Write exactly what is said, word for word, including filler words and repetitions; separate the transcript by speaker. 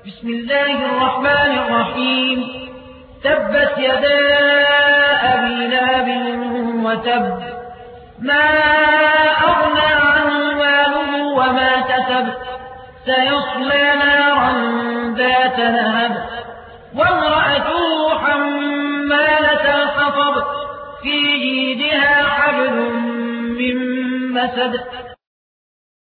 Speaker 1: بسم الله الرحمن الرحيم تبت يدا أبي لهب وتب ما أغنى عنه ماله وما كسب سيصلى نارا ذات لهب وامرأته حمالة الحطب في جيدها حبل من مسد